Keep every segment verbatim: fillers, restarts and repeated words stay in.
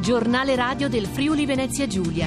Giornale radio del Friuli Venezia Giulia.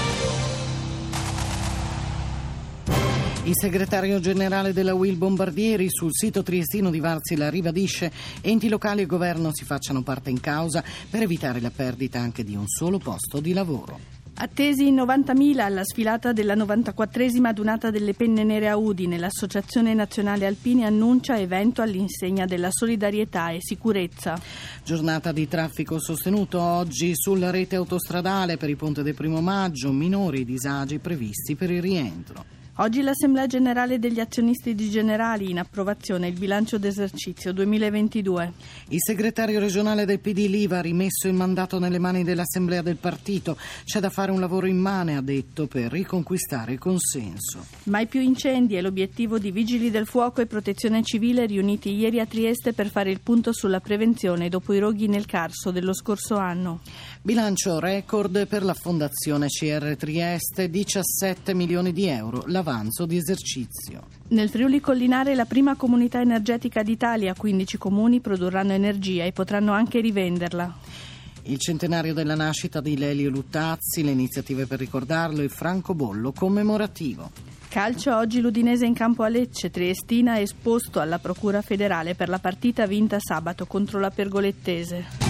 Il segretario generale della U I L Bombardieri sul sito triestino di Varsila ribadisce: enti locali e governo si facciano parte in causa per evitare la perdita anche di un solo posto di lavoro. Attesi in novantamila alla sfilata della novantaquattresima adunata delle Penne Nere a Udine, l'Associazione Nazionale Alpini annuncia evento all'insegna della solidarietà e sicurezza. Giornata di traffico sostenuto oggi sulla rete autostradale per il ponte del primo maggio, minori disagi previsti per il rientro. Oggi l'Assemblea Generale degli Azionisti di Generali, in approvazione il bilancio d'esercizio duemilaventidue. Il segretario regionale del P D Liva ha rimesso il mandato nelle mani dell'Assemblea del partito. C'è da fare un lavoro immane, ha detto, per riconquistare il consenso. Mai più incendi è l'obiettivo di Vigili del Fuoco e Protezione Civile riuniti ieri a Trieste per fare il punto sulla prevenzione dopo i roghi nel Carso dello scorso anno. Bilancio record per la Fondazione C R Trieste, diciassette milioni di euro. Avanzo di esercizio. Nel Friuli Collinare la prima comunità energetica d'Italia, quindici comuni produrranno energia e potranno anche rivenderla. Il centenario della nascita di Lelio Luttazzi, le iniziative per ricordarlo, il francobollo commemorativo. Calcio, oggi l'Udinese in campo a Lecce, Triestina esposto alla Procura Federale per la partita vinta sabato contro la Pergolettese.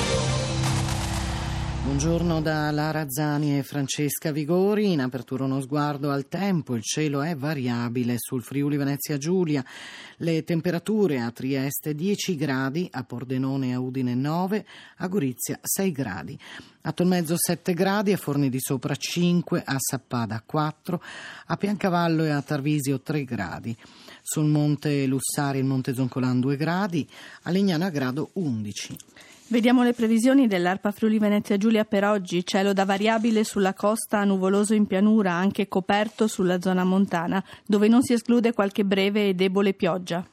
Buongiorno da Lara Zani e Francesca Vigori. In apertura uno sguardo al tempo. Il cielo è variabile sul Friuli Venezia Giulia. Le temperature a Trieste dieci gradi, a Pordenone e a Udine nove, a Gorizia sei gradi. A Tolmezzo sette gradi, a Forni di Sopra cinque, a Sappada quattro, a Piancavallo e a Tarvisio tre gradi. Sul Monte Lussari e il Monte Zoncolan due gradi, a Legnano a grado undici. Vediamo le previsioni dell'ARPA Friuli Venezia Giulia per oggi. Cielo da variabile sulla costa, nuvoloso in pianura, anche coperto sulla zona montana, dove non si esclude qualche breve e debole pioggia.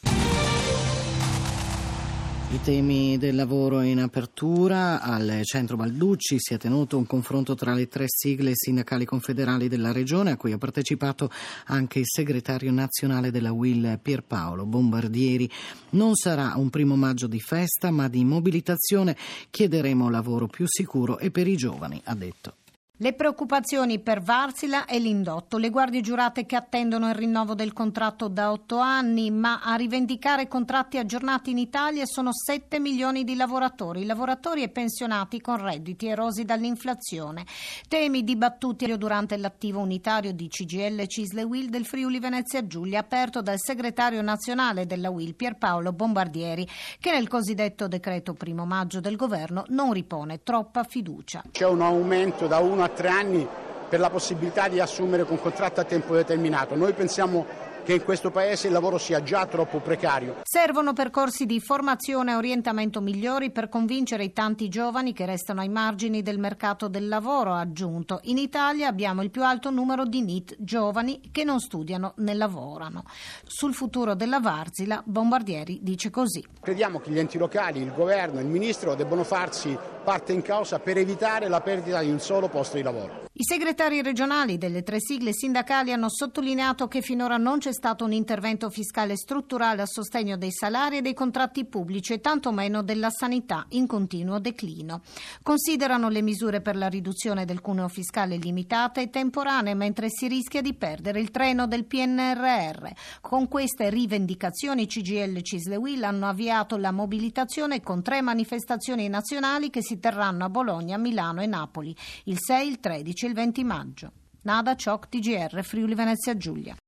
I temi del lavoro in apertura. Al centro Balducci si è tenuto un confronto tra le tre sigle sindacali confederali della regione, a cui ha partecipato anche il segretario nazionale della U I L Pierpaolo Bombardieri. Non sarà un primo maggio di festa, ma di mobilitazione. Chiederemo lavoro più sicuro e per i giovani, ha detto. Le preoccupazioni per Varsila e l'indotto, le guardie giurate che attendono il rinnovo del contratto da otto anni, ma a rivendicare contratti aggiornati in Italia sono sette milioni di lavoratori, lavoratori e pensionati con redditi erosi dall'inflazione. Temi dibattuti durante l'attivo unitario di C G I L, C I S L e U I L del Friuli Venezia Giulia, aperto dal segretario nazionale della U I L Pierpaolo Bombardieri, che nel cosiddetto decreto primo maggio del governo non ripone troppa fiducia. C'è un aumento da uno a tre anni per la possibilità di assumere con contratto a tempo determinato. Noi pensiamo che in questo paese il lavoro sia già troppo precario. Servono percorsi di formazione e orientamento migliori per convincere i tanti giovani che restano ai margini del mercato del lavoro, ha aggiunto. In Italia abbiamo il più alto numero di N I T giovani che non studiano né lavorano. Sul futuro della Varsila, Bombardieri dice così. Crediamo che gli enti locali, il governo, il ministro debbano farsi parte in causa per evitare la perdita di un solo posto di lavoro. I segretari regionali delle tre sigle sindacali hanno sottolineato che finora non c'è stato un intervento fiscale strutturale a sostegno dei salari e dei contratti pubblici e tantomeno della sanità in continuo declino. Considerano le misure per la riduzione del cuneo fiscale limitate e temporanee, mentre si rischia di perdere il treno del P N R R. Con queste rivendicazioni C G I L, C I S L e U I L hanno avviato la mobilitazione con tre manifestazioni nazionali che si terranno a Bologna, Milano e Napoli il sei, il tredici e il venti maggio. Nada Cioc, T G R, Friuli Venezia Giulia.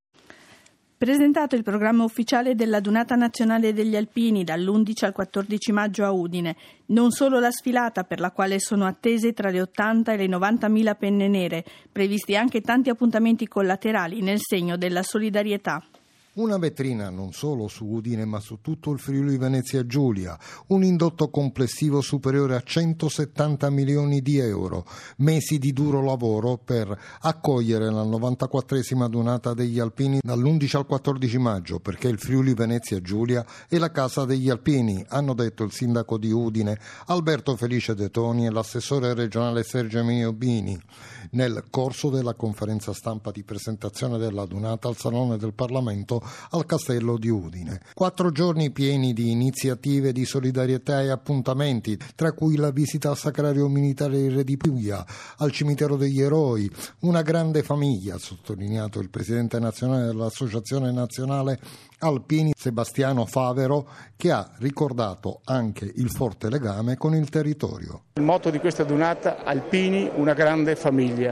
Presentato il programma ufficiale della Dunata Nazionale degli Alpini dall'undici al quattordici maggio a Udine. Non solo la sfilata, per la quale sono attese tra le ottanta e le novantamila penne nere, previsti anche tanti appuntamenti collaterali nel segno della solidarietà. Una vetrina non solo su Udine ma su tutto il Friuli Venezia Giulia, un indotto complessivo superiore a centosettanta milioni di euro, mesi di duro lavoro per accogliere la novantaquattresima adunata degli Alpini dall'undici al quattordici maggio, perché il Friuli Venezia Giulia è la casa degli Alpini, hanno detto il sindaco di Udine Alberto Felice De Toni e l'assessore regionale Sergio Emilio Bini nel corso della conferenza stampa di presentazione dell'adunata al Salone del Parlamento al Castello di Udine. Quattro giorni pieni di iniziative di solidarietà e appuntamenti, tra cui la visita al Sacrario Militare di Re di Puglia, al Cimitero degli Eroi, una grande famiglia, ha sottolineato il presidente nazionale dell'Associazione Nazionale Alpini Sebastiano Favero, che ha ricordato anche il forte legame con il territorio. Il motto di questa adunata: Alpini, una grande famiglia,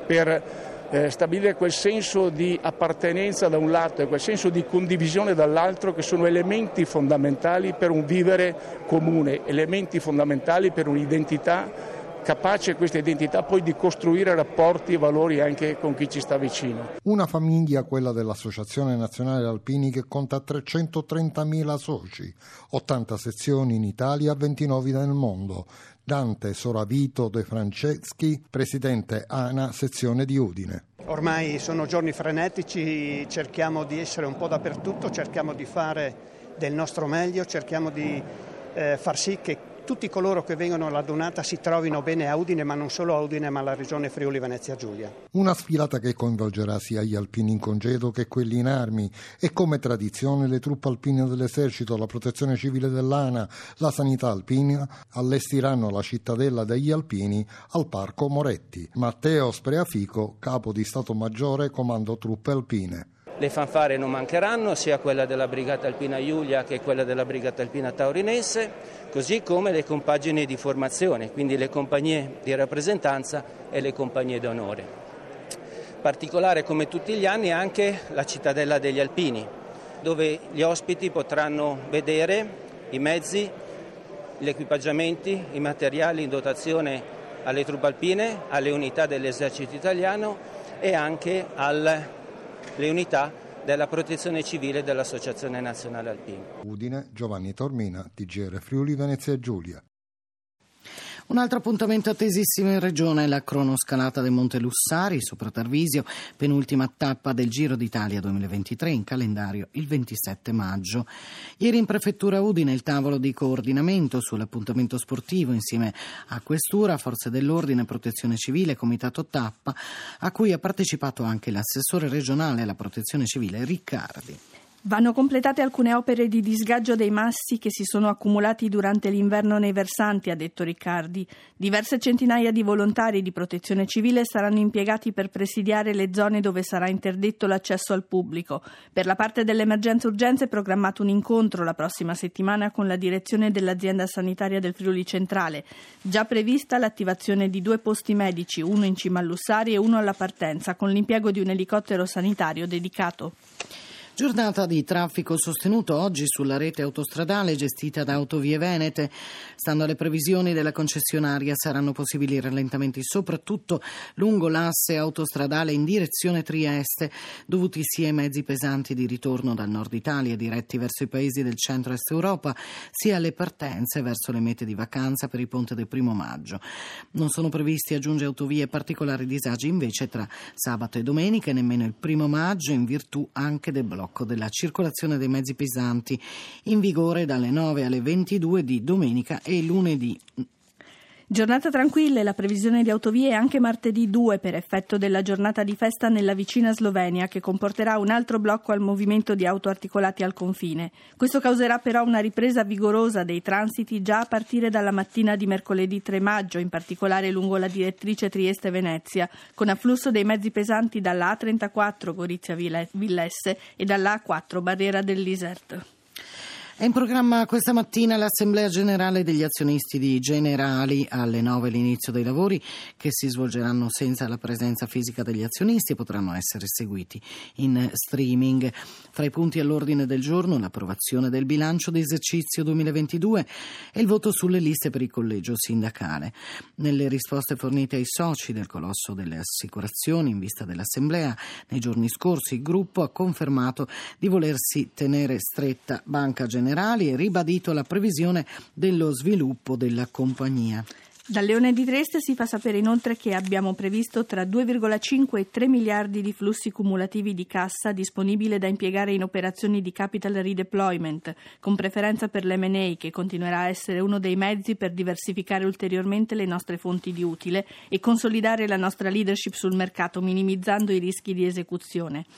per eh, stabilire quel senso di appartenenza da un lato e quel senso di condivisione dall'altro, che sono elementi fondamentali per un vivere comune, elementi fondamentali per un'identità capace, questa identità poi di costruire rapporti e valori anche con chi ci sta vicino. Una famiglia, quella dell'Associazione Nazionale Alpini, che conta trecentotrentamila soci, ottanta sezioni in Italia, ventinove nel mondo. Dante Soravito De Franceschi, presidente ANA sezione di Udine. Ormai sono giorni frenetici, cerchiamo di essere un po' dappertutto, cerchiamo di fare del nostro meglio, cerchiamo di eh, far sì che tutti coloro che vengono all'adunata si trovino bene a Udine, ma non solo a Udine, ma alla regione Friuli Venezia Giulia. Una sfilata che coinvolgerà sia gli alpini in congedo che quelli in armi, e come tradizione le truppe alpine dell'esercito, la protezione civile dell'ANA, la sanità alpina allestiranno la cittadella degli alpini al Parco Moretti. Matteo Spreafico, capo di Stato Maggiore, comando truppe alpine. Le fanfare non mancheranno, sia quella della Brigata Alpina Giulia che quella della Brigata Alpina Taurinense, così come le compagini di formazione, quindi le compagnie di rappresentanza e le compagnie d'onore. Particolare, come tutti gli anni, anche la cittadella degli alpini, dove gli ospiti potranno vedere i mezzi, gli equipaggiamenti, i materiali in dotazione alle truppe alpine, alle unità dell'esercito italiano e anche alle le unità della protezione civile dell'Associazione Nazionale Alpini. Udine, Giovanni Tormina, T G R Friuli Venezia Giulia. Un altro appuntamento attesissimo in regione è la cronoscalata del Monte Lussari sopra Tarvisio, penultima tappa del Giro d'Italia duemilaventitré, in calendario il ventisette maggio. Ieri in prefettura Udine il tavolo di coordinamento sull'appuntamento sportivo insieme a Questura, Forze dell'Ordine, Protezione Civile e Comitato Tappa, a cui ha partecipato anche l'assessore regionale alla Protezione Civile Riccardi. Vanno completate alcune opere di disgaggio dei massi che si sono accumulati durante l'inverno nei versanti, ha detto Riccardi. Diverse centinaia di volontari di protezione civile saranno impiegati per presidiare le zone dove sarà interdetto l'accesso al pubblico. Per la parte dell'emergenza urgenza è programmato un incontro la prossima settimana con la direzione dell'azienda sanitaria del Friuli Centrale. Già prevista l'attivazione di due posti medici, uno in cima al Lussari e uno alla partenza, con l'impiego di un elicottero sanitario dedicato. Giornata di traffico sostenuto oggi sulla rete autostradale gestita da Autovie Venete. Stando alle previsioni della concessionaria saranno possibili rallentamenti soprattutto lungo l'asse autostradale in direzione Trieste, dovuti sia ai mezzi pesanti di ritorno dal nord Italia diretti verso i paesi del centro-est Europa, sia alle partenze verso le mete di vacanza per il ponte del primo maggio. Non sono previsti, aggiunge Autovie, particolari disagi invece tra sabato e domenica e nemmeno il primo maggio, in virtù anche del blocco della circolazione dei mezzi pesanti in vigore dalle nove alle ventidue di domenica e lunedì. Giornata tranquilla e la previsione di Autovie è anche martedì due per effetto della giornata di festa nella vicina Slovenia, che comporterà un altro blocco al movimento di auto articolati al confine. Questo causerà però una ripresa vigorosa dei transiti già a partire dalla mattina di mercoledì tre maggio, in particolare lungo la direttrice Trieste-Venezia, con afflusso dei mezzi pesanti dalla A trentaquattro Gorizia-Villesse e dalla A quattro Barriera dell'Isert. È in programma questa mattina l'Assemblea Generale degli Azionisti di Generali, alle nove l'inizio dei lavori che si svolgeranno senza la presenza fisica degli azionisti e potranno essere seguiti in streaming. Fra i punti all'ordine del giorno l'approvazione del bilancio di esercizio duemilaventidue e il voto sulle liste per il collegio sindacale. Nelle risposte fornite ai soci del colosso delle assicurazioni in vista dell'Assemblea nei giorni scorsi, il gruppo ha confermato di volersi tenere stretta Banca Generali e ribadito la previsione dello sviluppo della compagnia. Dal Leone di Trieste si fa sapere inoltre che abbiamo previsto tra due virgola cinque e tre miliardi di flussi cumulativi di cassa disponibile da impiegare in operazioni di capital redeployment, con preferenza per l'M and A, che continuerà a essere uno dei mezzi per diversificare ulteriormente le nostre fonti di utile e consolidare la nostra leadership sul mercato, minimizzando i rischi di esecuzione.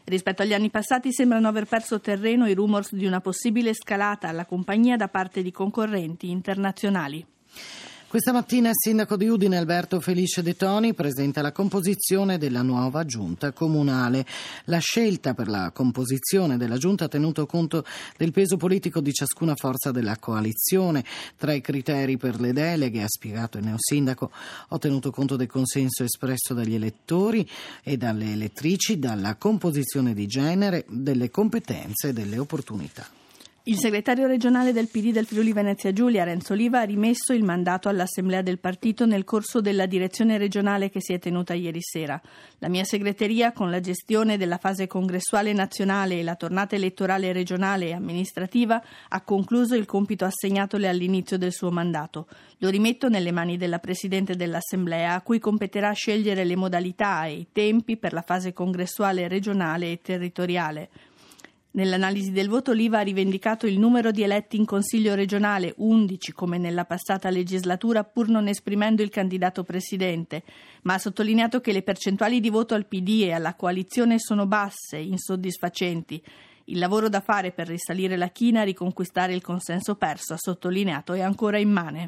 Rispetto agli anni passati sembrano aver perso terreno i rumors di una possibile scalata alla compagnia da parte di concorrenti internazionali. Questa mattina il sindaco di Udine Alberto Felice De Toni presenta la composizione della nuova giunta comunale. La scelta per la composizione della giunta ha tenuto conto del peso politico di ciascuna forza della coalizione. Tra i criteri per le deleghe, ha spiegato il neosindaco, ho tenuto conto del consenso espresso dagli elettori e dalle elettrici, dalla composizione di genere, delle competenze e delle opportunità. Il segretario regionale del P D del Friuli Venezia Giulia, Renzo Oliva, ha rimesso il mandato all'assemblea del partito nel corso della direzione regionale che si è tenuta ieri sera. La mia segreteria, con la gestione della fase congressuale nazionale e la tornata elettorale regionale e amministrativa, ha concluso il compito assegnatole all'inizio del suo mandato. Lo rimetto nelle mani della Presidente dell'Assemblea, a cui competerà scegliere le modalità e i tempi per la fase congressuale regionale e territoriale. Nell'analisi del voto Oliva ha rivendicato il numero di eletti in Consiglio regionale, undici come nella passata legislatura, pur non esprimendo il candidato presidente, ma ha sottolineato che le percentuali di voto al P D e alla coalizione sono basse, insoddisfacenti. Il lavoro da fare per risalire la china e riconquistare il consenso perso, ha sottolineato, è ancora immane.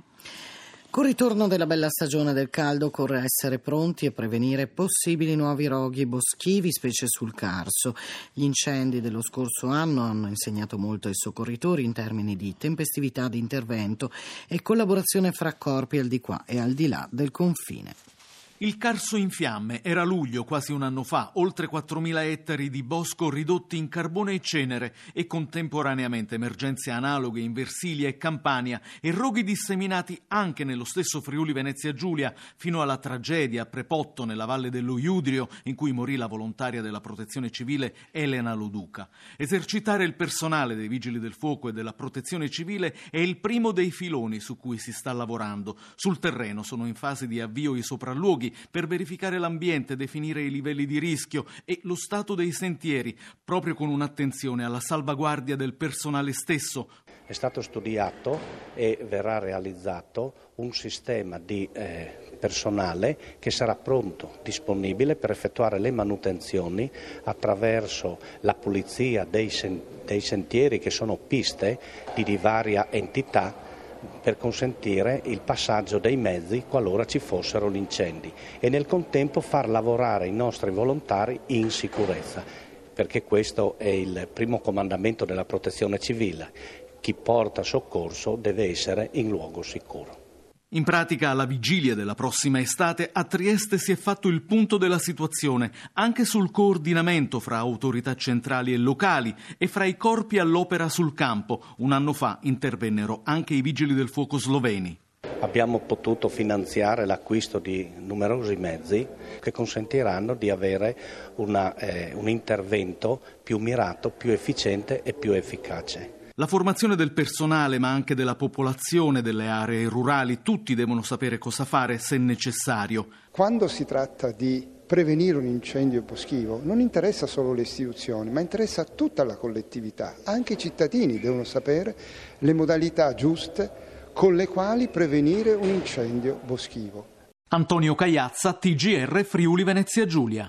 Col ritorno della bella stagione del caldo occorre essere pronti e prevenire possibili nuovi roghi boschivi, specie sul Carso. Gli incendi dello scorso anno hanno insegnato molto ai soccorritori in termini di tempestività di intervento e collaborazione fra corpi al di qua e al di là del confine. Il Carso in fiamme, era luglio, quasi un anno fa, oltre quattromila ettari di bosco ridotti in carbone e cenere e contemporaneamente emergenze analoghe in Versilia e Campania e roghi disseminati anche nello stesso Friuli Venezia Giulia, fino alla tragedia a Prepotto nella valle dello Iudrio, in cui morì la volontaria della protezione civile Elena Loduca. Esercitare il personale dei vigili del fuoco e della protezione civile è il primo dei filoni su cui si sta lavorando. Sul terreno sono in fase di avvio i sopralluoghi per verificare l'ambiente, definire i livelli di rischio e lo stato dei sentieri, proprio con un'attenzione alla salvaguardia del personale stesso. È stato studiato e verrà realizzato un sistema di eh, personale che sarà pronto, disponibile per effettuare le manutenzioni attraverso la pulizia dei, sen- dei sentieri che sono piste di, di varia entità, per consentire il passaggio dei mezzi qualora ci fossero gli incendi e nel contempo far lavorare i nostri volontari in sicurezza, perché questo è il primo comandamento della protezione civile. Chi porta soccorso deve essere in luogo sicuro. In pratica, alla vigilia della prossima estate, a Trieste si è fatto il punto della situazione, anche sul coordinamento fra autorità centrali e locali e fra i corpi all'opera sul campo. Un anno fa intervennero anche i vigili del fuoco sloveni. Abbiamo potuto finanziare l'acquisto di numerosi mezzi che consentiranno di avere una, eh, un intervento più mirato, più efficiente e più efficace. La formazione del personale, ma anche della popolazione delle aree rurali, tutti devono sapere cosa fare se necessario. Quando si tratta di prevenire un incendio boschivo non interessa solo le istituzioni, ma interessa tutta la collettività. Anche i cittadini devono sapere le modalità giuste con le quali prevenire un incendio boschivo. Antonio Cagliazza, T G R Friuli Venezia Giulia.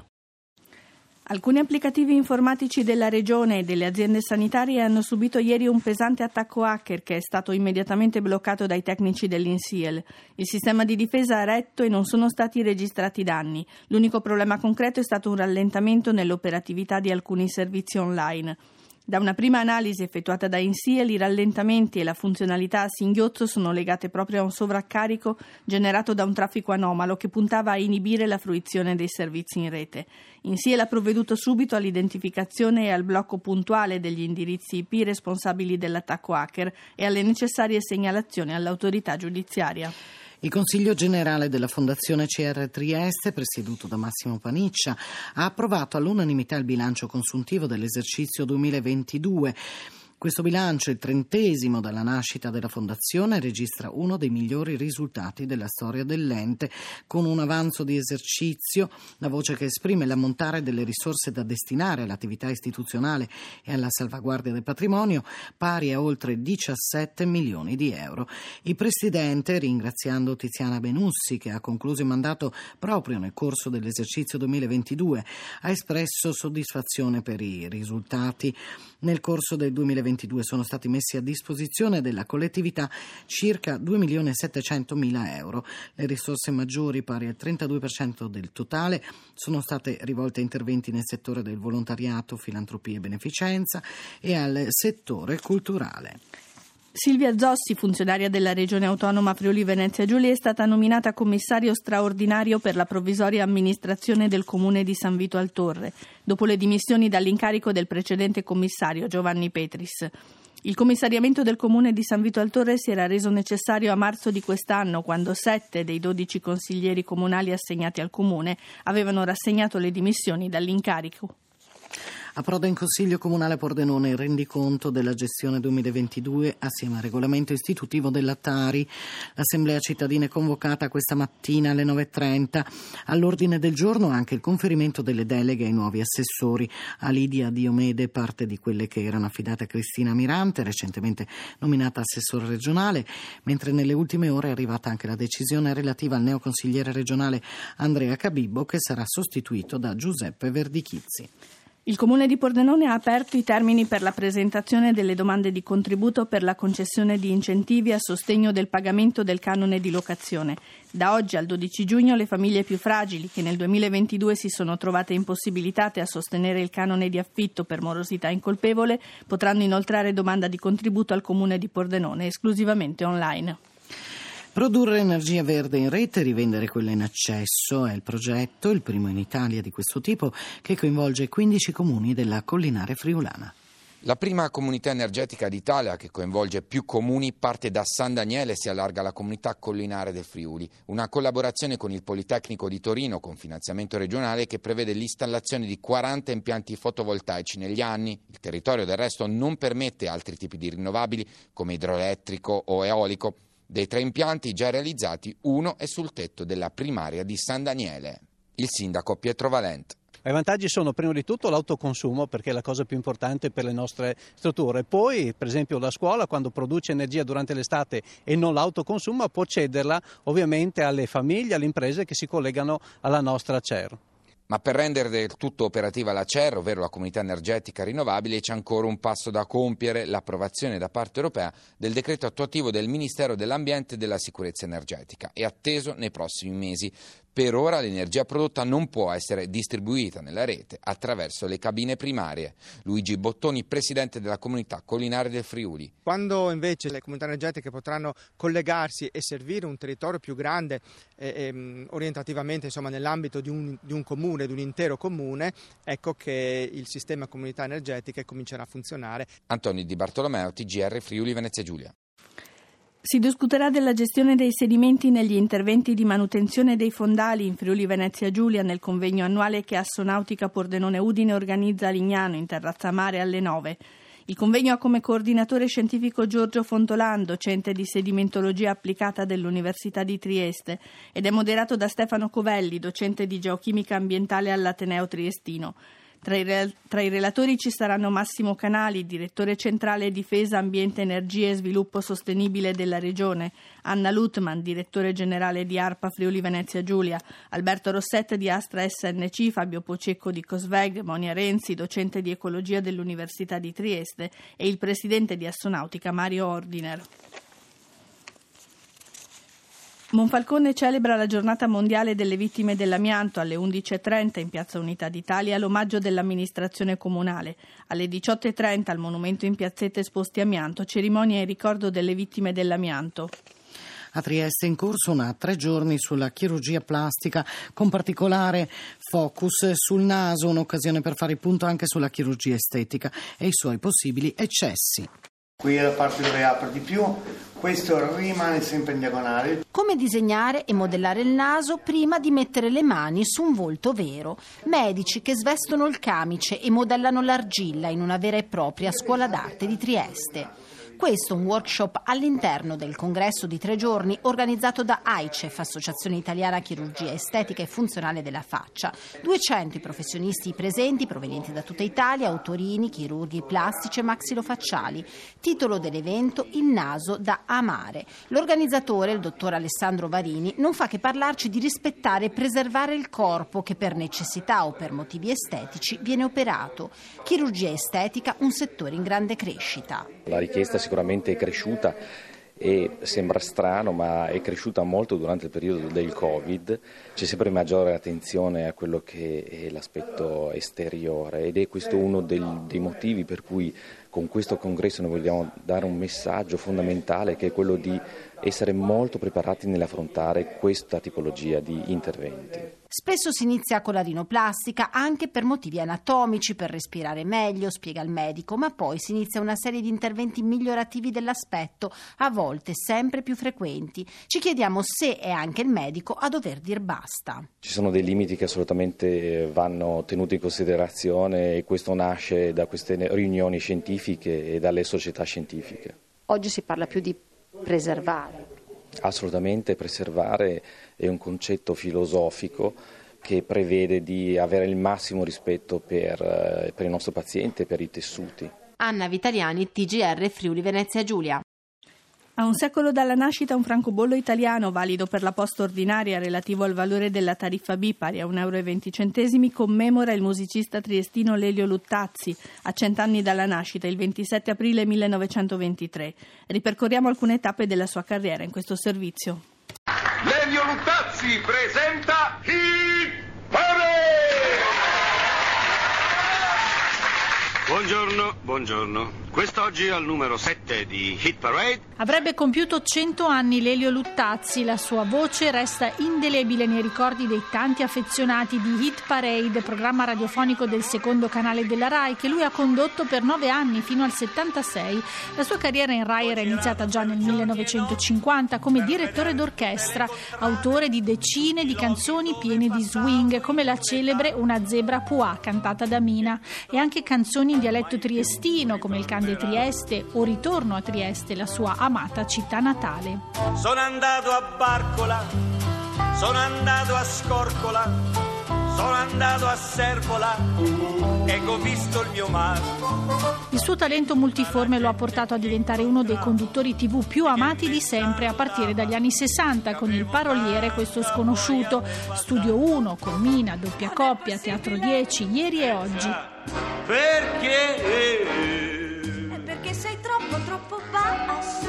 Alcuni applicativi informatici della regione e delle aziende sanitarie hanno subito ieri un pesante attacco hacker che è stato immediatamente bloccato dai tecnici dell'Insiel. Il sistema di difesa ha retto e non sono stati registrati danni. L'unico problema concreto è stato un rallentamento nell'operatività di alcuni servizi online. Da una prima analisi effettuata da Insiel, i rallentamenti e la funzionalità a singhiozzo sono legate proprio a un sovraccarico generato da un traffico anomalo che puntava a inibire la fruizione dei servizi in rete. Insiel ha provveduto subito all'identificazione e al blocco puntuale degli indirizzi I P responsabili dell'attacco hacker e alle necessarie segnalazioni all'autorità giudiziaria. Il Consiglio generale della Fondazione C R Trieste, presieduto da Massimo Paniccia, ha approvato all'unanimità il bilancio consuntivo dell'esercizio duemilaventidue. Questo bilancio, il trentesimo dalla nascita della fondazione, registra uno dei migliori risultati della storia dell'ente, con un avanzo di esercizio, la voce che esprime l'ammontare delle risorse da destinare all'attività istituzionale e alla salvaguardia del patrimonio, pari a oltre diciassette milioni di euro. Il Presidente, ringraziando Tiziana Benussi, che ha concluso il mandato proprio nel corso dell'esercizio duemilaventidue, ha espresso soddisfazione per i risultati. Nel corso del duemilaventidue sono stati messi a disposizione della collettività circa due milioni e settecentomila euro. Le risorse maggiori, pari al trentadue per cento del totale, sono state rivolte a interventi nel settore del volontariato, filantropia e beneficenza e al settore culturale. Silvia Zossi, funzionaria della Regione Autonoma Friuli Venezia Giulia, è stata nominata commissario straordinario per la provvisoria amministrazione del comune di San Vito al Torre, dopo le dimissioni dall'incarico del precedente commissario Giovanni Petris. Il commissariamento del comune di San Vito al Torre si era reso necessario a marzo di quest'anno, quando sette dei dodici consiglieri comunali assegnati al comune avevano rassegnato le dimissioni dall'incarico. Approda in Consiglio Comunale Pordenone il rendiconto della gestione duemilaventidue assieme al regolamento istitutivo della Tari. L'Assemblea cittadina è convocata questa mattina alle nove e trenta. All'ordine del giorno anche il conferimento delle deleghe ai nuovi assessori. A Lidia Diomede, parte di quelle che erano affidate a Cristina Mirante, recentemente nominata assessore regionale, mentre nelle ultime ore è arrivata anche la decisione relativa al neoconsigliere regionale Andrea Cabibbo, che sarà sostituito da Giuseppe Verdichizzi. Il Comune di Pordenone ha aperto i termini per la presentazione delle domande di contributo per la concessione di incentivi a sostegno del pagamento del canone di locazione. Da oggi al dodici giugno le famiglie più fragili, che nel duemilaventidue si sono trovate impossibilitate a sostenere il canone di affitto per morosità incolpevole, potranno inoltrare domanda di contributo al Comune di Pordenone esclusivamente online. Produrre energia verde in rete e rivendere quella in accesso è il progetto, il primo in Italia di questo tipo, che coinvolge quindici comuni della Collinare friulana. La prima comunità energetica d'Italia, che coinvolge più comuni, parte da San Daniele e si allarga alla comunità collinare del Friuli. Una collaborazione con il Politecnico di Torino, con finanziamento regionale, che prevede l'installazione di quaranta impianti fotovoltaici negli anni. Il territorio del resto non permette altri tipi di rinnovabili, come idroelettrico o eolico. Dei tre impianti già realizzati, uno è sul tetto della primaria di San Daniele. Il sindaco Pietro Valente. I vantaggi sono prima di tutto l'autoconsumo, perché è la cosa più importante per le nostre strutture. Poi, per esempio, la scuola, quando produce energia durante l'estate e non l'autoconsuma, può cederla ovviamente alle famiglie, alle imprese che si collegano alla nostra C E R. Ma per rendere del tutto operativa la C E R, ovvero la comunità energetica rinnovabile, c'è ancora un passo da compiere: l'approvazione da parte europea del decreto attuativo del Ministero dell'Ambiente e della Sicurezza Energetica, è atteso nei prossimi mesi. Per ora l'energia prodotta non può essere distribuita nella rete attraverso le cabine primarie. Luigi Bottoni, presidente della comunità collinare del Friuli. Quando invece le comunità energetiche potranno collegarsi e servire un territorio più grande eh, eh, orientativamente, insomma, nell'ambito di un, di un comune, di un intero comune, ecco che il sistema comunità energetiche comincerà a funzionare. Antonio Di Bartolomeo, T G R Friuli Venezia Giulia. Si discuterà della gestione dei sedimenti negli interventi di manutenzione dei fondali in Friuli Venezia Giulia nel convegno annuale che Assonautica Pordenone Udine organizza a Lignano, in terrazza mare, alle nove. Il convegno ha come coordinatore scientifico Giorgio Fontolan, docente di sedimentologia applicata dell'Università di Trieste, ed è moderato da Stefano Covelli, docente di geochimica ambientale all'Ateneo Triestino. Tra i, re- tra i relatori ci saranno Massimo Canali, direttore centrale Difesa, Ambiente, Energia e Sviluppo Sostenibile della Regione, Anna Lutman, direttore generale di ARPA Friuli Venezia Giulia, Alberto Rosset di Astra S N C, Fabio Pocecco di Cosveg, Monia Renzi, docente di Ecologia dell'Università di Trieste, e il presidente di Assonautica Mario Ordiner. Monfalcone celebra la giornata mondiale delle vittime dell'amianto alle undici e trenta in Piazza Unità d'Italia all'omaggio dell'amministrazione comunale. Alle diciotto e trenta al monumento in piazzetta esposti amianto, cerimonia in ricordo delle vittime dell'amianto. A Trieste è in corso una tre giorni sulla chirurgia plastica, con particolare focus sul naso, un'occasione per fare il punto anche sulla chirurgia estetica e i suoi possibili eccessi. Qui è la parte dove apre di più, questo rimane sempre in diagonale. Come disegnare e modellare il naso prima di mettere le mani su un volto vero. Medici che svestono il camice e modellano l'argilla in una vera e propria scuola d'arte di Trieste. Questo è un workshop all'interno del congresso di tre giorni organizzato da A I C E F, Associazione Italiana Chirurgia Estetica e Funzionale della Faccia. duecento i professionisti presenti, provenienti da tutta Italia, otorini, chirurghi plastici e maxillofacciali. Titolo dell'evento: Il naso da amare. L'organizzatore, il dottor Alessandro Varini, non fa che parlarci di rispettare e preservare il corpo che per necessità o per motivi estetici viene operato. Chirurgia estetica, un settore in grande crescita. La richiesta sicuramente è cresciuta e sembra strano, ma è cresciuta molto durante il periodo del Covid. C'è sempre maggiore attenzione a quello che è l'aspetto esteriore ed è questo uno del, dei motivi per cui con questo congresso noi vogliamo dare un messaggio fondamentale, che è quello di essere molto preparati nell'affrontare questa tipologia di interventi. Spesso si inizia con la rinoplastica anche per motivi anatomici, per respirare meglio, spiega il medico, ma poi si inizia una serie di interventi migliorativi dell'aspetto, a volte sempre più frequenti. Ci chiediamo se è anche il medico a dover dir basta. Ci sono dei limiti che assolutamente vanno tenuti in considerazione e questo nasce da queste riunioni scientifiche e dalle società scientifiche. Oggi si parla più di preservare. Assolutamente, preservare è un concetto filosofico che prevede di avere il massimo rispetto per, per il nostro paziente e per i tessuti. Anna Vitaliani, T G R Friuli Venezia Giulia. A un secolo dalla nascita un francobollo italiano valido per la posta ordinaria relativo al valore della tariffa B pari a un euro e venti centesimi commemora il musicista triestino Lelio Luttazzi a cent'anni dalla nascita, il ventisette aprile millenovecentoventitré. Ripercorriamo alcune tappe della sua carriera in questo servizio. Lelio Luttazzi presenta Hit Parade! Buongiorno, buongiorno. Quest'oggi al numero sette di Hit Parade. Avrebbe compiuto cento anni Lelio Luttazzi. La sua voce resta indelebile nei ricordi dei tanti affezionati di Hit Parade, programma radiofonico del secondo canale della Rai che lui ha condotto per nove anni fino al settantasei. La sua carriera in Rai era iniziata già nel millenovecentocinquanta come direttore d'orchestra, autore di decine di canzoni piene di swing come la celebre Una zebra puà cantata da Mina e anche canzoni in dialetto triestino come il Can de Trieste o Ritorno a Trieste, la sua amata città natale. Sono andato a Barcola, sono andato a Scorcola, sono andato a Servola e ho visto il mio mare. Il suo talento multiforme lo ha portato a diventare uno dei conduttori tivù più amati di sempre a partire dagli anni sessanta con Il paroliere Questo sconosciuto, Studio uno con Mina, Doppia coppia, Teatro dieci, Ieri e oggi. Perché? Perché sei troppo troppo basso.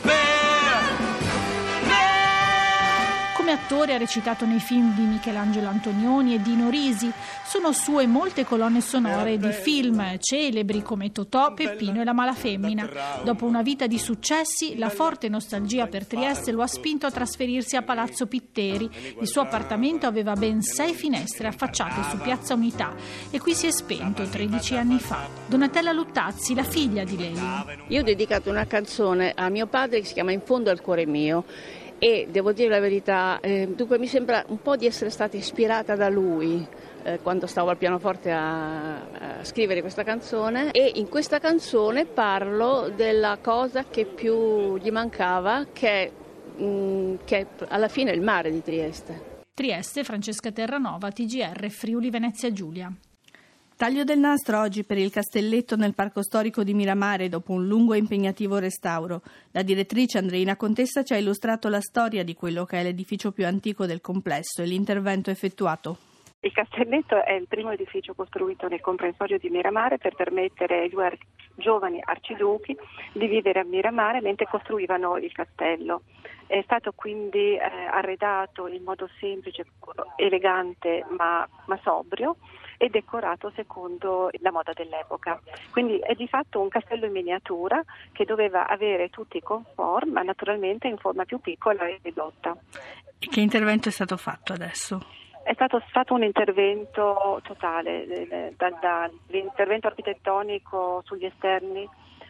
Come attore ha recitato nei film di Michelangelo Antonioni e Dino Risi. Sono sue molte colonne sonore di film celebri come Totò, Peppino e la Malafemmina. Dopo una vita di successi, la forte nostalgia per Trieste lo ha spinto a trasferirsi a Palazzo Pitteri. Il suo appartamento aveva ben sei finestre affacciate su Piazza Unità e qui si è spento tredici anni fa. Donatella Luttazzi, la figlia di Lelio. Io ho dedicato una canzone a mio padre che si chiama In fondo al cuore mio. E devo dire la verità, eh, dunque mi sembra un po' di essere stata ispirata da lui eh, quando stavo al pianoforte a, a scrivere questa canzone, e in questa canzone parlo della cosa che più gli mancava, che, mh, che è alla fine il mare di Trieste. Trieste, Francesca Terranova, T G R Friuli Venezia Giulia. Taglio del nastro oggi per il Castelletto nel Parco Storico di Miramare dopo un lungo e impegnativo restauro. La direttrice Andreina Contessa ci ha illustrato la storia di quello che è l'edificio più antico del complesso e l'intervento effettuato. Il Castelletto è il primo edificio costruito nel comprensorio di Miramare per permettere ai due giovani arciduchi di vivere a Miramare mentre costruivano il castello. È stato quindi eh, arredato in modo semplice, elegante ma, ma sobrio e decorato secondo la moda dell'epoca. Quindi è di fatto un castello in miniatura che doveva avere tutti i comfort, ma naturalmente in forma più piccola e ridotta. E che intervento è stato fatto adesso? È stato fatto un intervento totale, dall'intervento architettonico sugli esterni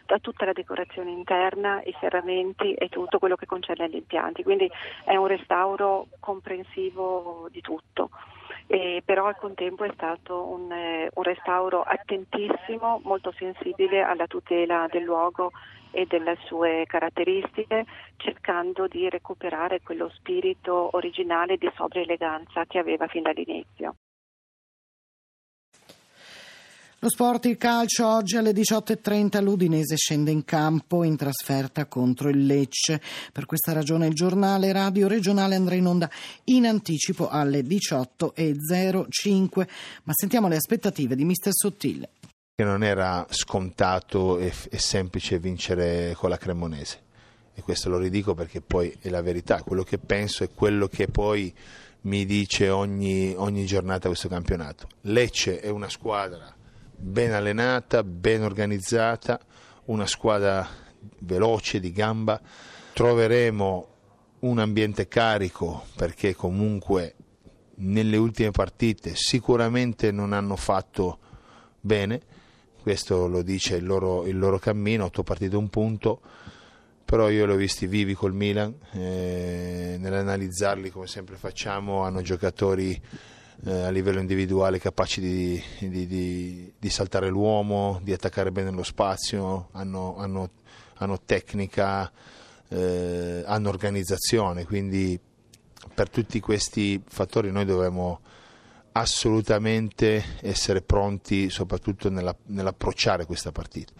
tutta, tutta la decorazione interna, i serramenti e tutto quello che concerne agli impianti, quindi è un restauro comprensivo di tutto. E però al contempo è stato un, eh, un restauro attentissimo, molto sensibile alla tutela del luogo e delle sue caratteristiche, cercando di recuperare quello spirito originale di sobria eleganza che aveva fin dall'inizio. Lo sport, il calcio, oggi alle diciotto e trenta l'Udinese scende in campo in trasferta contro il Lecce. Per questa ragione il giornale radio regionale andrà in onda in anticipo alle diciotto e zero cinque. Ma sentiamo le aspettative di mister Sottile. Che non era scontato e, e semplice vincere con la Cremonese, e questo lo ridico perché poi è la verità, quello che penso è quello che poi mi dice ogni, ogni giornata questo campionato. Lecce è una squadra ben allenata, ben organizzata, una squadra veloce, di gamba. Troveremo un ambiente carico perché comunque nelle ultime partite sicuramente non hanno fatto bene, questo lo dice il loro, il loro cammino, otto partite un punto, però io li ho visti vivi col Milan, eh, nell'analizzarli come sempre facciamo, hanno giocatori eh, a livello individuale capaci di, di, di, di saltare l'uomo, di attaccare bene lo spazio, hanno, hanno, hanno tecnica, eh, hanno organizzazione, quindi per tutti questi fattori noi dovremo assolutamente essere pronti, soprattutto nella, nell'approcciare questa partita.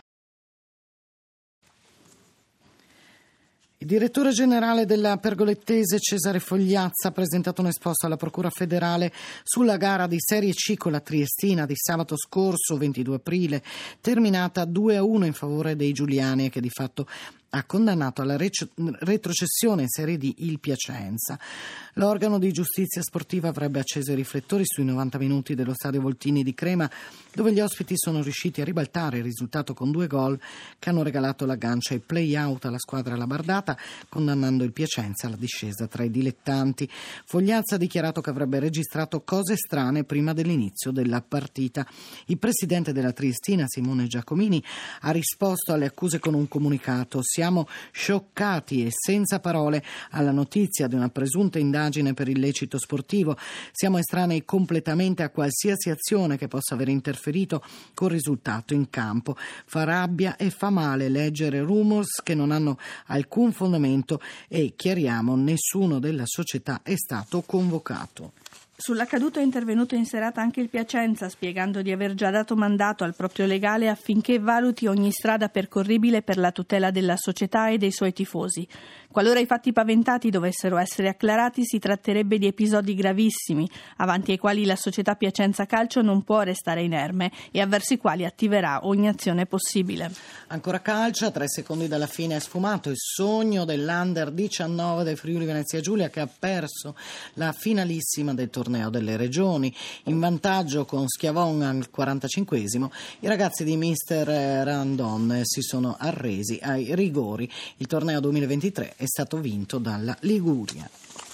Il direttore generale della Pergolettese, Cesare Fogliazza, ha presentato un esposto alla Procura federale sulla gara di Serie C con la Triestina di sabato scorso, ventidue aprile, terminata due a uno in favore dei giuliani e che di fatto ha condannato alla retrocessione in Serie D il Piacenza. L'organo di giustizia sportiva avrebbe acceso i riflettori sui novanta minuti dello stadio Voltini di Crema, dove gli ospiti sono riusciti a ribaltare il risultato con due gol che hanno regalato l'aggancio ai play-out alla squadra labardata, condannando il Piacenza alla discesa tra i dilettanti. Fogliazza ha dichiarato che avrebbe registrato cose strane prima dell'inizio della partita. Il presidente della Triestina, Simone Giacomini, ha risposto alle accuse con un comunicato. Siamo scioccati e senza parole alla notizia di una presunta indagine per illecito sportivo. Siamo estranei completamente a qualsiasi azione che possa aver interferito col risultato in campo. Fa rabbia e fa male leggere rumors che non hanno alcun fondamento e chiariamo, nessuno della società è stato convocato. Sull'accaduto è intervenuto in serata anche il Piacenza, spiegando di aver già dato mandato al proprio legale affinché valuti ogni strada percorribile per la tutela della società e dei suoi tifosi. Qualora i fatti paventati dovessero essere acclarati, si tratterebbe di episodi gravissimi, avanti ai quali la società Piacenza Calcio non può restare inerme e avverso i quali attiverà ogni azione possibile. Ancora calcio, a tre secondi dalla fine è sfumato il sogno dell'Under diciannove del Friuli Venezia Giulia, che ha perso la finalissima del torneo delle regioni. In vantaggio con Schiavon al quarantacinquesimo, i ragazzi di mister Randon si sono arresi ai rigori. Il torneo duemilaventitré è stato vinto dalla Liguria.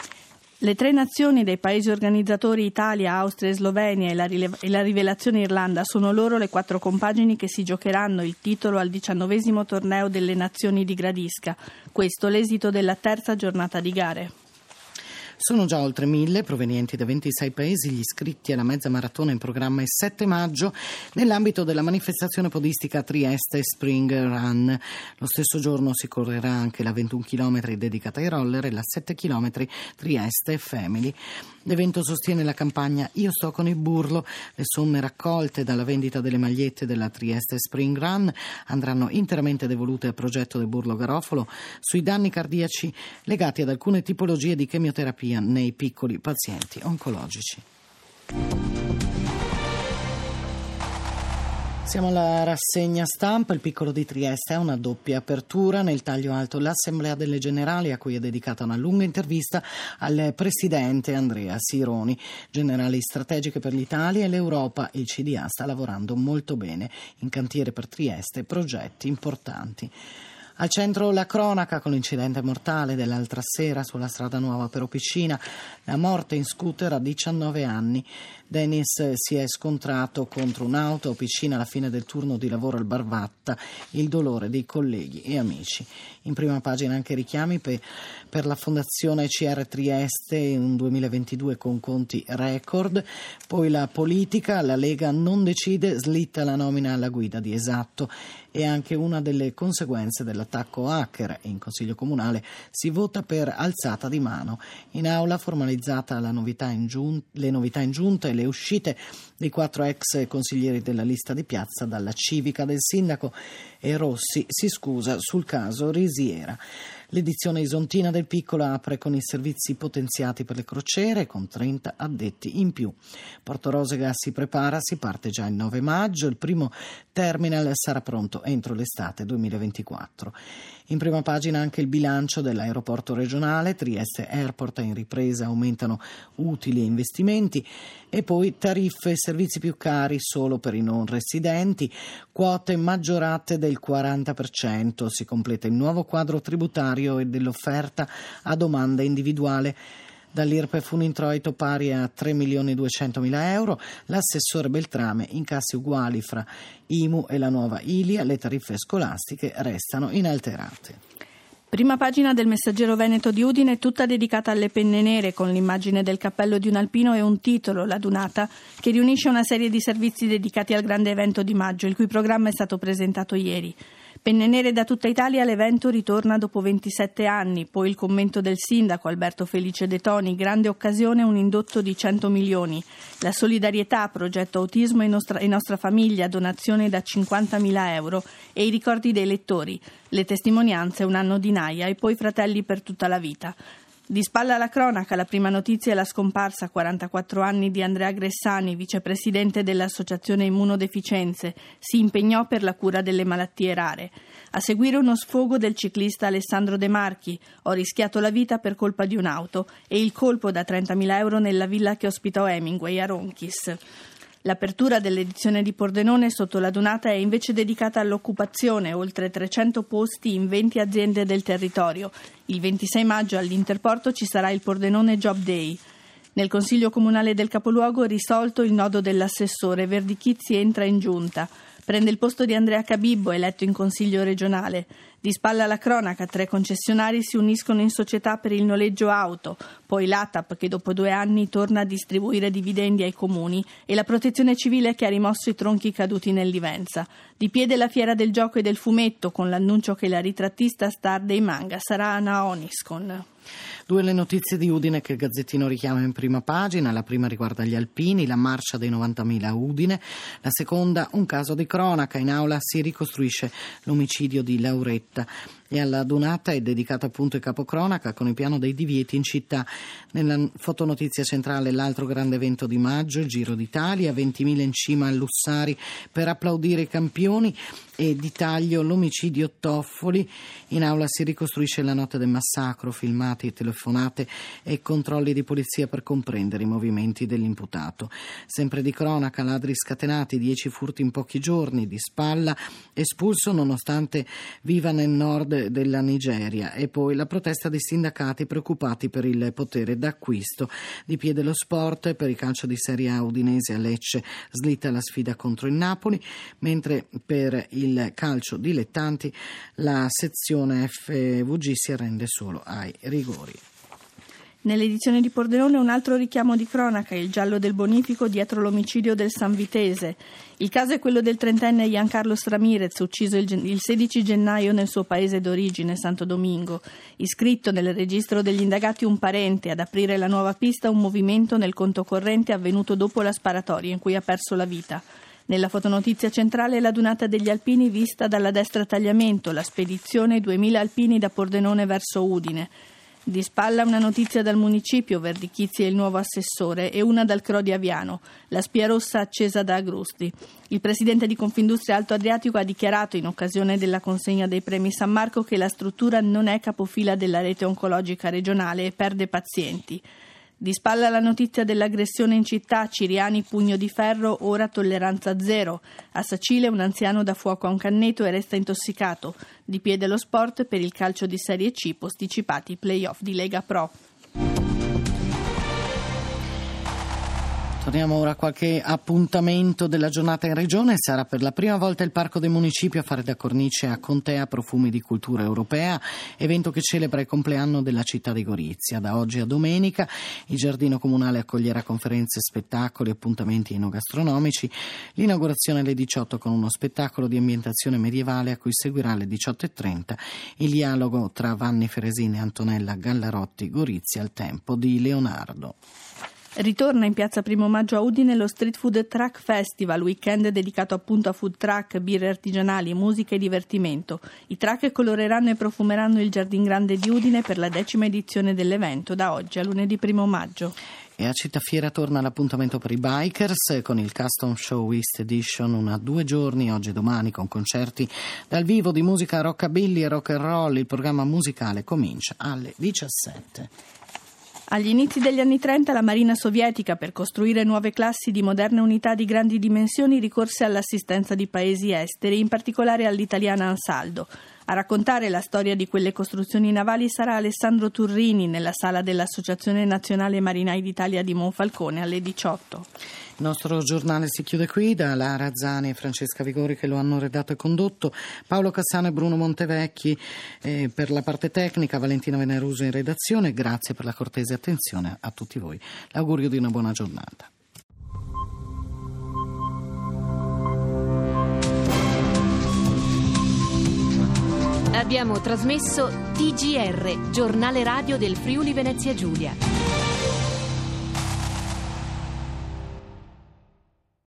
Le tre nazioni dei paesi organizzatori Italia, Austria e Slovenia e la, rilev- e la rivelazione Irlanda sono loro le quattro compagini che si giocheranno il titolo al diciannovesimo torneo delle nazioni di Gradisca. Questo l'esito della terza giornata di gare. Sono già oltre mille, provenienti da ventisei paesi, gli iscritti alla mezza maratona in programma il sette maggio nell'ambito della manifestazione podistica Trieste Spring Run. Lo stesso giorno si correrà anche la ventuno chilometri dedicata ai roller e la sette chilometri Trieste Family. L'evento sostiene la campagna Io sto con il burlo. Le somme raccolte dalla vendita delle magliette della Trieste Spring Run andranno interamente devolute al progetto del Burlo Garofalo sui danni cardiaci legati ad alcune tipologie di chemioterapia nei piccoli pazienti oncologici. Siamo alla rassegna stampa. Il Piccolo di Trieste ha una doppia apertura. Nel taglio alto l'Assemblea delle Generali, a cui è dedicata una lunga intervista al presidente Andrea Sironi. Generali strategiche per l'Italia e l'Europa. Il C D A sta lavorando molto bene. In cantiere per Trieste progetti importanti. Al centro la cronaca con l'incidente mortale dell'altra sera sulla strada nuova per Opicina, la morte in scooter a diciannove anni Dennis si è scontrato contro un'auto a piscina alla fine del turno di lavoro al Barvatta, il dolore dei colleghi e amici. In prima pagina anche richiami per, per la Fondazione C R Trieste, un duemilaventidue con conti record. Poi la politica, la Lega non decide, slitta la nomina alla guida di Esatto, e anche una delle conseguenze dell'attacco hacker. In Consiglio Comunale si vota per alzata di mano. In aula formalizzata la novità in giun- le novità in giunta e le uscite dei quattro ex consiglieri della lista di piazza dalla civica del sindaco, e Rossi si scusa sul caso Risiera. L'edizione isontina del Piccolo apre con i servizi potenziati per le crociere, con trenta addetti in più. Porto Rosega si prepara, si parte già il nove maggio, il primo terminal sarà pronto entro l'estate duemilaventiquattro. In prima pagina anche il bilancio dell'aeroporto regionale, Trieste Airport in ripresa, aumentano utili e investimenti, e poi tariffe e servizi più cari solo per i non residenti, quote maggiorate del quaranta per cento, si completa il nuovo quadro tributario e dell'offerta a domanda individuale. Dall'Irpef un introito pari a tre milioni duecentomila euro, l'assessore Beltrame, incassi uguali fra I M U e la nuova I L I A, le tariffe scolastiche restano inalterate. Prima pagina del Messaggero Veneto di Udine, tutta dedicata alle penne nere, con l'immagine del cappello di un alpino e un titolo, La Dunata, che riunisce una serie di servizi dedicati al grande evento di maggio, il cui programma è stato presentato ieri. Penne nere da tutta Italia, l'evento ritorna dopo ventisette anni, poi il commento del sindaco Alberto Felice De Toni, grande occasione, un indotto di cento milioni. La solidarietà, progetto autismo e nostra, e nostra famiglia, donazione da cinquantamila euro, e i ricordi dei lettori, le testimonianze, un anno di Naia, e poi Fratelli per tutta la vita. Di spalla alla cronaca, la prima notizia è la scomparsa a quarantaquattro anni di Andrea Gressani, vicepresidente dell'Associazione Immunodeficienze. Si impegnò per la cura delle malattie rare. A seguire uno sfogo del ciclista Alessandro De Marchi. Ho rischiato la vita per colpa di un'auto, e il colpo da trentamila euro nella villa che ospitò Hemingway a Ronchis. L'apertura dell'edizione di Pordenone sotto la Dunata è invece dedicata all'occupazione, oltre trecento posti in venti aziende del territorio. Il ventisei maggio all'Interporto ci sarà il Pordenone Job Day. Nel Consiglio Comunale del capoluogo risolto il nodo dell'assessore, Verdichizzi entra in giunta. Prende il posto di Andrea Cabibbo, eletto in Consiglio regionale. Di spalla alla cronaca, tre concessionari si uniscono in società per il noleggio auto, poi l'A T A P che dopo due anni torna a distribuire dividendi ai comuni, e la Protezione Civile che ha rimosso i tronchi caduti nel Livenza. Di piede la fiera del gioco e del fumetto, con l'annuncio che la ritrattista star dei manga sarà Ana Oniscon. Due le notizie di Udine che il Gazzettino richiama in prima pagina. La prima riguarda gli alpini, la marcia dei novantamila a Udine. La seconda, un caso di cronaca. In aula si ricostruisce l'omicidio di Lauretta. E alla Dunata è dedicato appunto il capocronaca con il piano dei divieti in città. Nella fotonotizia centrale l'altro grande evento di maggio, il Giro d'Italia, ventimila in cima al Lussari per applaudire i campioni, e di taglio l'omicidio Toffoli. In aula si ricostruisce la notte del massacro, filmati, telefonate e controlli di polizia per comprendere i movimenti dell'imputato. Sempre di cronaca, ladri scatenati, dieci furti in pochi giorni. Di spalla, espulso nonostante viva nel nord della Nigeria. E poi la protesta dei sindacati preoccupati per il potere d'acquisto. Di piede lo sport, per il calcio di Serie A Udinese a Lecce slitta la sfida contro il Napoli, mentre per il calcio dilettanti la sezione F V G si arrende solo ai rigori. Nell'edizione di Pordenone un altro richiamo di cronaca, il giallo del bonifico dietro l'omicidio del Sanvitese. Il caso è quello del trentenne Giancarlo Ramirez, ucciso il sedici gennaio nel suo paese d'origine, Santo Domingo. Iscritto nel registro degli indagati un parente, ad aprire la nuova pista un movimento nel conto corrente avvenuto dopo la sparatoria in cui ha perso la vita. Nella fotonotizia centrale la Dunata degli alpini vista dalla destra tagliamento, la spedizione duemila alpini da Pordenone verso Udine. Di spalla una notizia dal municipio, Verdichizzi è il nuovo assessore, e una dal Crodi Aviano, la spia rossa accesa da Agrusti. Il presidente di Confindustria Alto Adriatico ha dichiarato in occasione della consegna dei premi San Marco che la struttura non è capofila della rete oncologica regionale e perde pazienti. Di spalla la notizia dell'aggressione in città, Ciriani pugno di ferro, ora tolleranza zero. A Sacile un anziano dà fuoco a un canneto e resta intossicato. Di piede lo sport, per il calcio di Serie C posticipati i play-off di Lega Pro. Torniamo ora a qualche appuntamento della giornata in regione. Sarà per la prima volta il Parco dei Municipi a fare da cornice a Contea Profumi di Cultura Europea, evento che celebra il compleanno della città di Gorizia. Da oggi a domenica il giardino comunale accoglierà conferenze, spettacoli, appuntamenti enogastronomici. L'inaugurazione alle diciotto con uno spettacolo di ambientazione medievale a cui seguirà alle diciotto e trenta il dialogo tra Vanni Feresini e Antonella Gallarotti, Gorizia al tempo di Leonardo. Ritorna in piazza Primo Maggio a Udine lo Street Food Truck Festival, weekend dedicato appunto a food truck, birre artigianali, musica e divertimento. I truck coloreranno e profumeranno il Giardin Grande di Udine per la decima edizione dell'evento, da oggi a lunedì Primo Maggio. E a Cittafiera torna l'appuntamento per i bikers con il Custom Show East Edition, una due giorni, oggi e domani, con concerti dal vivo di musica rockabilly e rock and roll. Il programma musicale comincia alle diciassette. Agli inizi degli anni trenta la Marina sovietica, per costruire nuove classi di moderne unità di grandi dimensioni, ricorse all'assistenza di paesi esteri, in particolare all'italiana Ansaldo. A raccontare la storia di quelle costruzioni navali sarà Alessandro Turrini nella sala dell'Associazione Nazionale Marinai d'Italia di Monfalcone alle diciotto. Il nostro giornale si chiude qui, da Lara Zani e Francesca Vigori che lo hanno redatto e condotto, Paolo Cassano e Bruno Montevecchi eh, per la parte tecnica, Valentina Veneruso in redazione. Grazie per la cortese attenzione a tutti voi. L'augurio di una buona giornata. Abbiamo trasmesso T G R, giornale radio del Friuli Venezia Giulia.